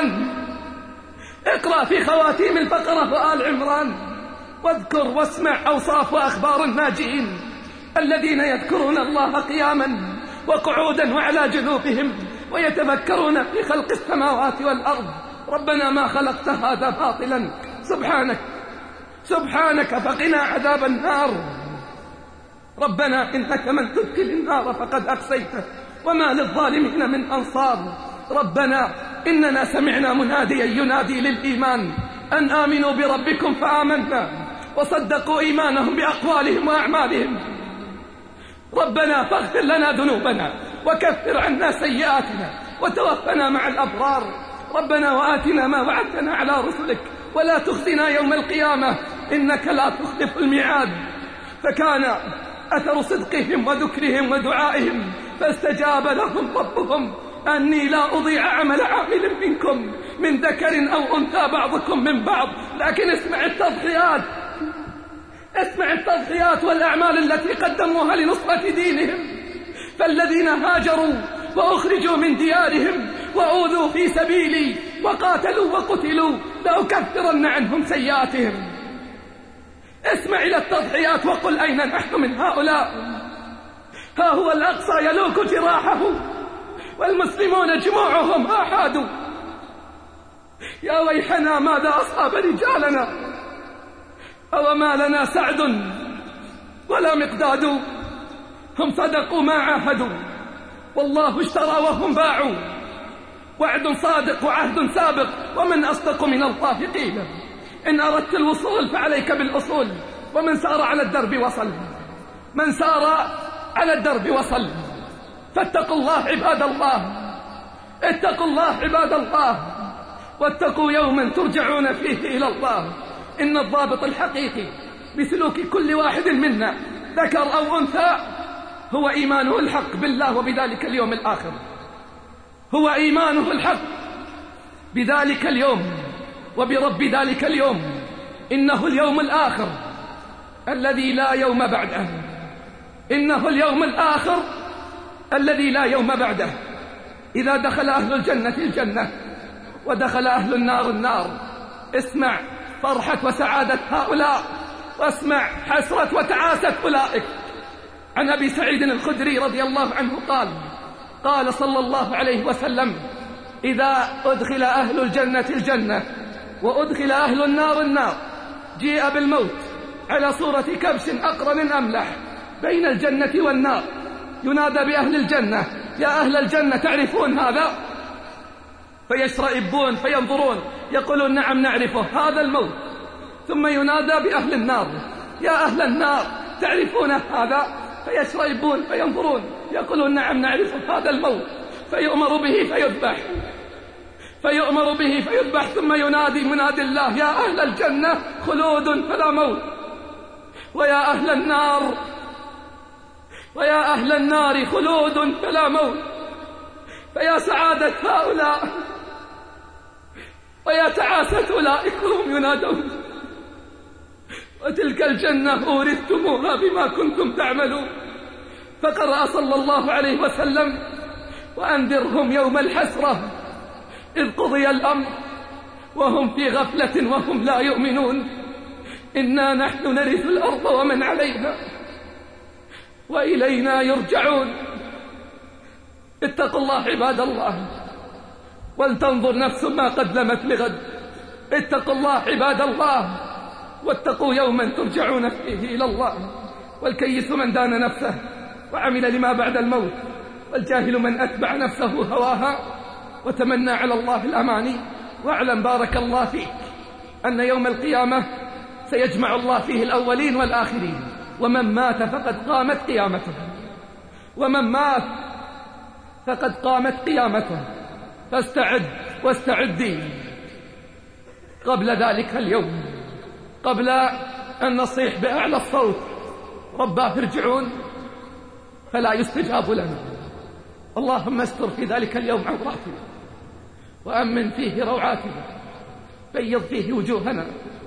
عمران واذكر واسمع أوصاف وأخبار الناجين الذين يذكرون الله قياما وقعودا وعلى جنوبهم ويتفكرون في خلق السماوات والأرض ربنا ما خلقت هذا باطلا سبحانك فقنا عذاب النار ربنا إنك من تدخل النار فقد أخزيته وما للظالمين من أنصار ربنا إننا سمعنا مناديا ينادي للإيمان أن آمنوا بربكم فآمنا وصدقوا إيمانهم بأقوالهم وأعمالهم ربنا فاغفر لنا ذنوبنا وكفر عنا سيئاتنا وتوفنا مع الأبرار ربنا وآتنا ما وعدتنا على رسلك ولا تخزنا يوم القيامة إنك لا تخلف الميعاد فكان أثر صدقهم وذكرهم ودعائهم فاستجاب لهم ربهم أني لا أضيع عمل عامل منكم من ذكر أو أنثى بعضكم من بعض لكن اسمع التضحيات والأعمال التي قدموها لنصرة دينهم فالذين هاجروا وأخرجوا من ديارهم وأوذوا في سبيلي وقاتلوا وقتلوا لأكفرن عنهم سيئاتهم اسمع إلى التضحيات وقل أين نحن من هؤلاء ها هو الأقصى يلوك جراحه والمسلمون جموعهم آحادوا يا ويحنا ماذا أصاب رجالنا أو ما لنا سعد ولا مقداد هم صدقوا ما عاهدوا والله اشترى وهم باعوا وعد صادق وعهد سابق ومن أصدق من الله قيلا إن أردت الوصول فعليك بالأصول ومن سار على الدرب وصل، من سار على الدرب وصل. فاتقوا الله عباد الله، اتقوا الله عباد الله، واتقوا يوما ترجعون فيه إلى الله. إن الضابط الحقيقي بسلوك كل واحد منا ذكر أو أنثى هو إيمانه الحق بالله وبذلك اليوم الآخر، هو إيمانه الحق بذلك اليوم وبرب ذلك اليوم. إنه اليوم الآخر الذي لا يوم بعده، إنه اليوم الآخر الذي لا يوم بعده. إذا دخل أهل الجنة الجنة ودخل أهل النار النار، اسمع فرحة وسعادة هؤلاء، واسمع حسرة وتعاسة أولئك. عن أبي سعيد الخدري رضي الله عنه قال صلى الله عليه وسلم: إذا أدخل أهل الجنة الجنة وأدخل أهل النار النار، جيء بالموت على صورة كبش أقرن أملح بين الجنة والنار، ينادى بأهل الجنة: يا أهل الجنة تعرفون هذا؟ فيشرئبون فينظرون، يقولون: نعم نعرفه، هذا الموت. ثم ينادى بأهل النار: يا أهل النار تعرفون هذا؟ فيشرئبون فينظرون، يقولون: نعم نعرفه، هذا الموت. فيؤمر به فيذبح، فيؤمر به فيذبح. ثم ينادي منادي الله: يا أهل الجنة خلود فلا موت، ويا أهل النار خلود فلا موت. فيا سعادة هؤلاء ويا تعاسة أولئك وهم ينادون: وتلك الجنة أورثتموها بما كنتم تعملون. فقرأ صلى الله عليه وسلم: وأنذرهم يوم الحسرة إذ قضي الأمر وهم في غفلة وهم لا يؤمنون. إنا نحن نرث الأرض ومن عليها وإلينا يرجعون. اتقوا الله عباد الله، ولتنظر نفس ما قدمت لغد. اتقوا الله عباد الله، واتقوا يوما ترجعون فيه إلى الله. والكيس من دان نفسه وعمل لما بعد الموت، والجاهل من أتبع نفسه هواها وتمنى على الله الأماني. واعلم بارك الله فيك أن يوم القيامة سيجمع الله فيه الأولين والآخرين، ومن مات فقد قامت قيامته، ومن مات فقد قامت قيامته. فاستعد واستعدي قبل ذلك اليوم، قبل أن نصيح بأعلى الصوت: رباه ارجعون، فلا يستجاب لنا. اللهم استر في ذلك اليوم عوراتنا، وأمن فيه روعاتنا، بيض فيه وجوهنا،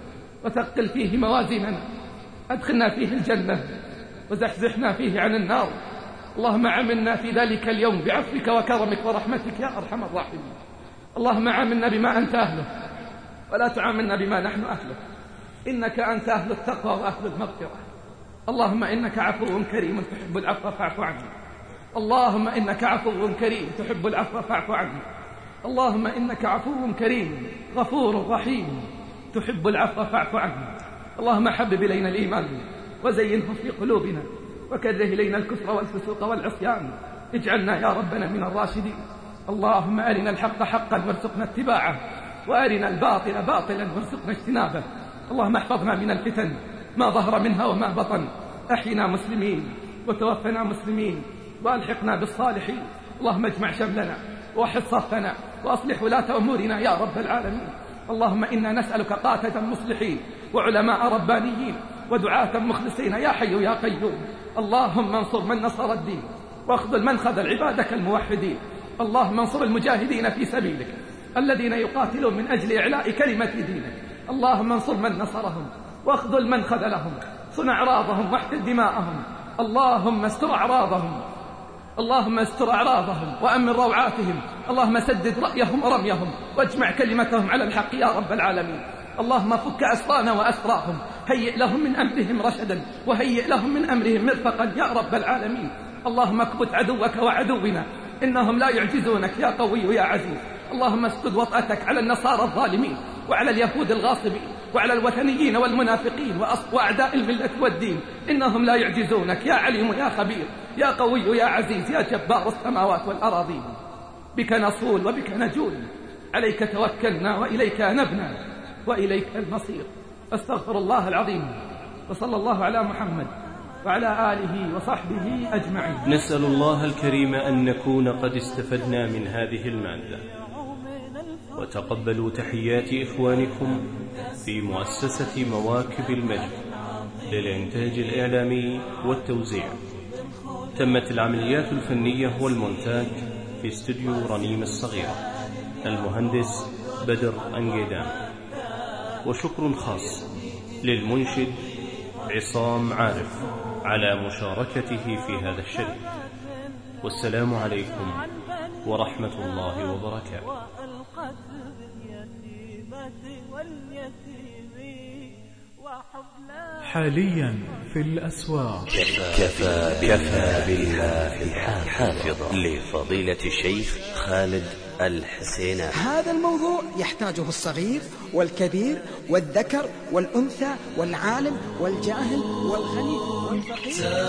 وثقل فيه موازيننا، أدخلنا فيه الجنة، وزحزحنا فيه عن النار. اللهم عاملنا في ذلك اليوم بعفوك وكرمك ورحمتك يا أرحم الراحمين. اللهم عاملنا بما أنت أهله، ولا تعاملنا بما نحن أهله، إنك أنت أهل التقوى وأهل المغفرة. اللهم إنك عفو كريم تحب العفو فاعف عنا. اللهم إنك عفو كريم تحب العفو فاعف عنا. اللهم إنك عفو كريم غفور رحيم تحب العفو فاعف عنا. اللهم حبب إلينا الإيمان وزينه في قلوبنا، وكره إلينا الكفر والفسوق والعصيان. اجعلنا يا ربنا من الراشدين. اللهم أرنا الحق حقا وارزقنا اتباعه، وأرنا الباطل باطلا وارزقنا اجتنابه. اللهم احفظنا من الفتن ما ظهر منها وما بطن. أحينا مسلمين وتوفنا مسلمين، وألحقنا بالصالحين. اللهم اجمع شملنا ووحد صفنا، وأصلح ولاة أمورنا يا رب العالمين. اللهم إنا نسألك قادة مصلحين، وعلماء ربانيين، ودعاة مخلصين يا حي يا قيوم. اللهم انصر من نصر الدين، واخذل من خذل عبادك الموحدين. اللهم انصر المجاهدين في سبيلك الذين يقاتلون من أجل إعلاء كلمة دينك. اللهم انصر من نصرهم، واخذل من خذلهم. صن أعراضهم واحقن دماءهم. اللهم استر أعراضهم، اللهم استر أعراضهم وأمن روعاتهم. اللهم سدد رأيهم ورميهم، واجمع كلمتهم على الحق يا رب العالمين. اللهم فك أسرانا وأسراهم، هيئ لهم من أمرهم رشدا، وهيئ لهم من أمرهم مرفقا يا رب العالمين. اللهم اكبت عدوك وعدونا، إنهم لا يعجزونك يا قوي يا عزيز. اللهم اسدد وطأتك على النصارى الظالمين، وعلى اليهود الغاصبين، وعلى الوثنيين والمنافقين وأعداء الملة والدين. إنهم لا يعجزونك يا عليم يا خبير يا قوي يا عزيز يا جبار السماوات والأراضين. بك نصول وبك نجول، عليك توكلنا وإليك أنبنا وإليك المصير. أستغفر الله العظيم وصلى الله على محمد وعلى آله وصحبه أجمعين. نسأل الله الكريم أن نكون قد استفدنا من هذه المادة، وتقبلوا تحيات إخوانكم في مؤسسة مواكب المجد للإنتاج الإعلامي والتوزيع. تمت العمليات الفنية والمونتاج في استوديو رنيم الصغيرة، المهندس بدر أنجيدان. وشكر خاص للمنشد عصام عارف على مشاركته في هذا الشريط. والسلام عليكم ورحمة الله وبركاته. حاليا في الأسواق كفى بالله حافظا لفضيلة الشيخ خالد الحسيني. هذا الموضوع يحتاجه الصغير والكبير والذكر والأنثى والعالم والجاهل والغني والفقير.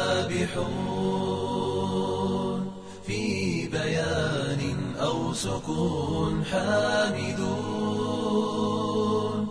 سابحون في بيان أو سكون، حامدون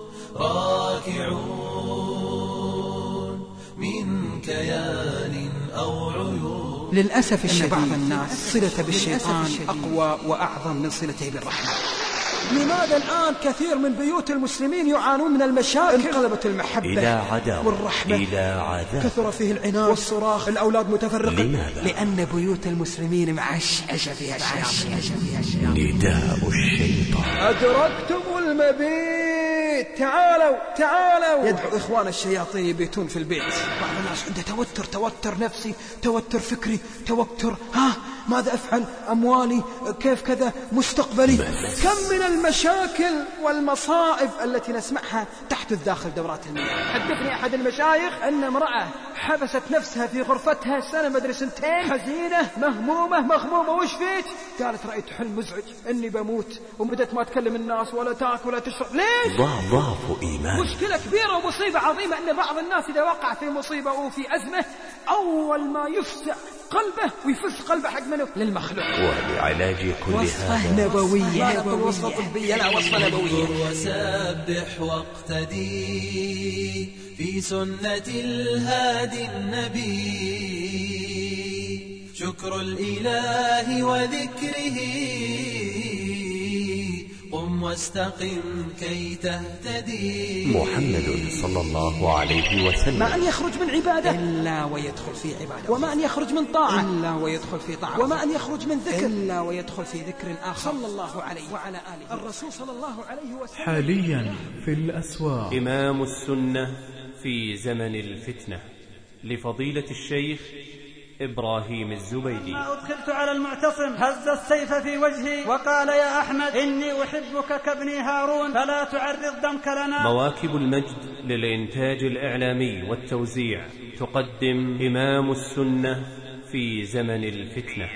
راكعون من كيان أو عيون. للأسف الشديد بعض الناس صلة بالشيطان أقوى وأعظم من صلته بالرحمن. لماذا الآن كثير من بيوت المسلمين يعانون من المشاكل؟ انقلبت المحبة إلى عداوة والرحمة، إلى عذاب، كثر فيه العناد والصراخ، الأولاد متفرقة. لماذا؟ لأن بيوت المسلمين معشعشة فيها الشياطين. نداء الشيطان. أدركتم المبيت، تعالوا يدعو إخوان الشياطين يبيتون في البيت. بعض الناس عنده توتر نفسي، توتر فكري، توتر ماذا أفعل، أموالي كيف كذا، مستقبلي. كم من المشاكل والمصائب التي نسمعها تحدث داخل دورات المياه. حدثني أحد المشايخ أن امرأة حبست نفسها في غرفتها سنة مدري سنتين، حزينة مغمومة. وش فيك؟ قالت رأيت حلم مزعج إني بموت، وبدت ما تكلم الناس ولا تاكل ولا تشرب. ليش؟ ضعف إيمان. مشكلة كبيرة ومصيبة عظيمة أن بعض الناس إذا وقع في مصيبة أو في أزمة أول ما يفزع قلبه ويفز قلبه حق منه للمخلوق. ولعلاج كل وصفة نبوية، لا وصفة طبية، لا وصفة نبوية. وسبح واقتدي في سنة الهادي النبي، شكر الإله وذكره، قم واستقم كي تهتدي. محمد صلى الله عليه وسلم. ما أن يخرج من عبادة إلا ويدخل في عبادة، وما أن يخرج من طاعة إلا ويدخل في طاعة، وما أن يخرج من ذكر إلا ويدخل في ذكر آخر. صلى الله عليه وعلى آله الرسول صلى الله عليه وسلم. حاليا في الأسواق. إمام السنة في زمن الفتنة لفضيلة الشيخ إبراهيم الزبيدي. لما أدخلت على المعتصم هز السيف في وجهي وقال يا أحمد إني أحبك كابني هارون فلا تعرض دمك لنا. مواكب المجد للإنتاج الإعلامي والتوزيع تقدم إمام السنة في زمن الفتنة.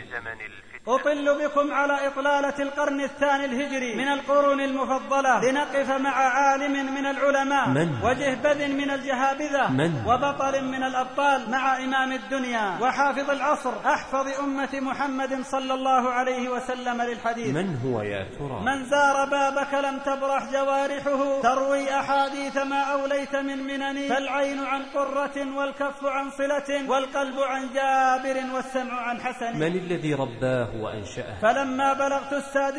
أطل بكم على إطلالة القرن الثاني الهجري من القرون المفضلة لنقف مع عالم من العلماء وجهبذ من الجهابذة وبطل من الأبطال مع إمام الدنيا وحافظ العصر أحفظ أمة محمد صلى الله عليه وسلم للحديث. من هو يا ترى؟ من زار بابك لم تبرح جوارحه تروي أحاديث ما أوليت من منن، فالعين عن قرة والكف عن صلة والقلب عن جابر والسمع عن حسن. من الذي رباه وأنشأه؟ فلما بلغت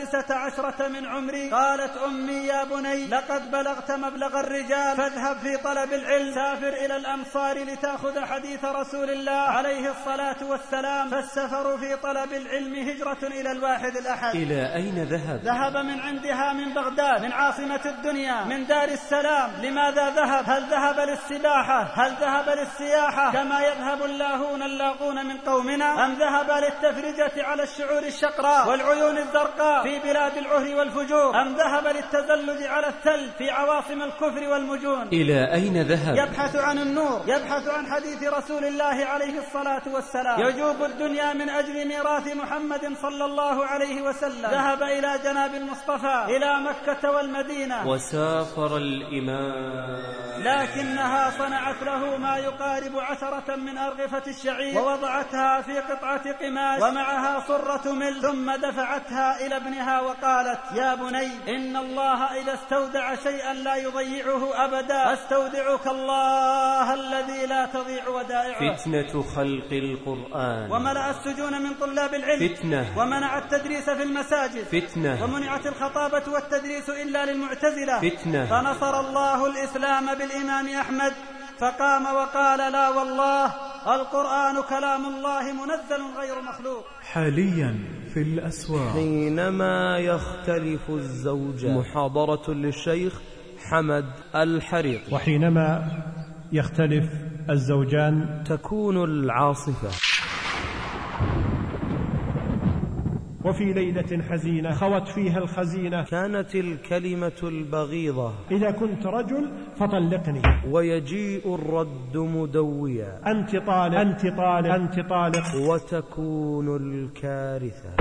16 من عمري قالت أمي يا بني لقد بلغت مبلغ الرجال فاذهب في طلب العلم، سافر إلى الأمصار لتأخذ حديث رسول الله عليه الصلاة والسلام. فالسفر في طلب العلم هجرة إلى الواحد الأحد. إلى أين ذهب؟ ذهب من عندها من بغداد من عاصمة الدنيا من دار السلام. لماذا ذهب؟ هل ذهب للسباحة؟ هل ذهب للسياحة كما يذهب اللاهون اللاغون من قومنا؟ أم ذهب للتفرجة على الشعور الشقراء والعيون الزرقاء في بلاد العهر والفجور؟ أم ذهب للتزلج على الثلج في عواصم الكفر والمجون؟ إلى أين ذهب؟ يبحث عن النور، يبحث عن حديث رسول الله عليه الصلاة والسلام، يجوب الدنيا من أجل ميراث محمد صلى الله عليه وسلم. ذهب إلى جناب المصطفى إلى مكة والمدينة وسافر الإمام، لكنها صنعت له ما يقارب 10 من أرغفة الشعير ووضعتها في قطعة قماش ومعها صرة تمل، ثم دفعتها إلى ابنها وقالت: يا بني، إن الله إذا استودع شيئا لا يضيعه أبدا، أستودعك الله الذي لا تضيع ودائعه. فتنة خلق القرآن، وملأ السجون من طلاب العلم، فتنة، ومنع التدريس في المساجد، فتنة، ومنعت الخطابة والتدريس إلا للمعتزلة، فتنة. فنصر الله الإسلام بالإمام أحمد، فقام وقال: لا والله، القرآن كلام الله منزل غير مخلوق. حاليا في الأسواق حينما يختلف الزوجان، محاضرة للشيخ حمد الحريقي. وحينما يختلف الزوجان تكون العاصفة. وفي ليلة حزينة خوت فيها الخزينة، كانت الكلمة البغيضة: إذا كنت رجل فطلقني. ويجيء الرد مدويا: أنت طالق، أنت طالق، أنت طالق. وتكون الكارثة.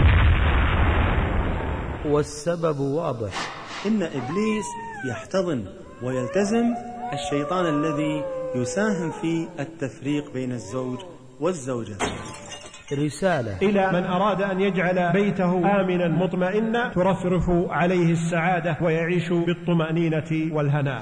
والسبب واضح: إن إبليس يحتضن ويلتزم الشيطان الذي يساهم في التفريق بين الزوج والزوجة. رسالة إلى من أراد أن يجعل بيته آمنا مطمئنا ترفرف عليه السعادة ويعيش بالطمأنينة والهناء.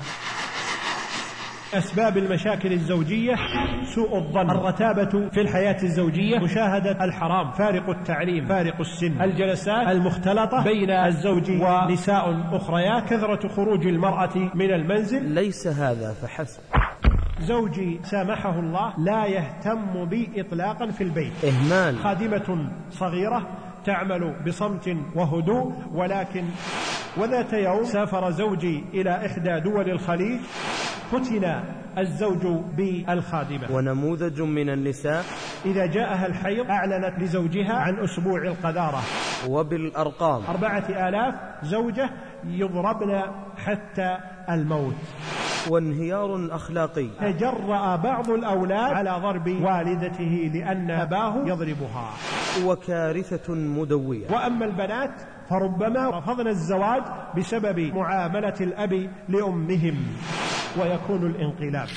أسباب المشاكل الزوجية: سوء الظن، الرتابة في الحياة الزوجية، مشاهدة الحرام، فارق التعليم، فارق السن، الجلسات المختلطة بين الزوج ونساء أخريات، كثرة خروج المرأة من المنزل. ليس هذا فحسب. زوجي سامحه الله لا يهتم بي إطلاقا في البيت، إهمال. خادمة صغيرة تعمل بصمت وهدوء، ولكن وذات يوم سافر زوجي إلى إحدى دول الخليج، فتن الزوج بالخادمة. ونموذج من النساء إذا جاءها الحيض أعلنت لزوجها عن أسبوع القذارة. وبالأرقام: 4000 زوجة يضربن حتى الموت. وانهيار أخلاقي: تجرأ بعض الأولاد على ضرب والدته لأن أباه يضربها. وكارثة مدوية: وأما البنات فربما رفضن الزواج بسبب معاملة الأب لأمهم، ويكون الانقلاب.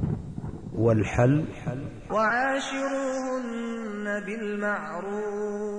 والحل: وعاشروهن بالمعروف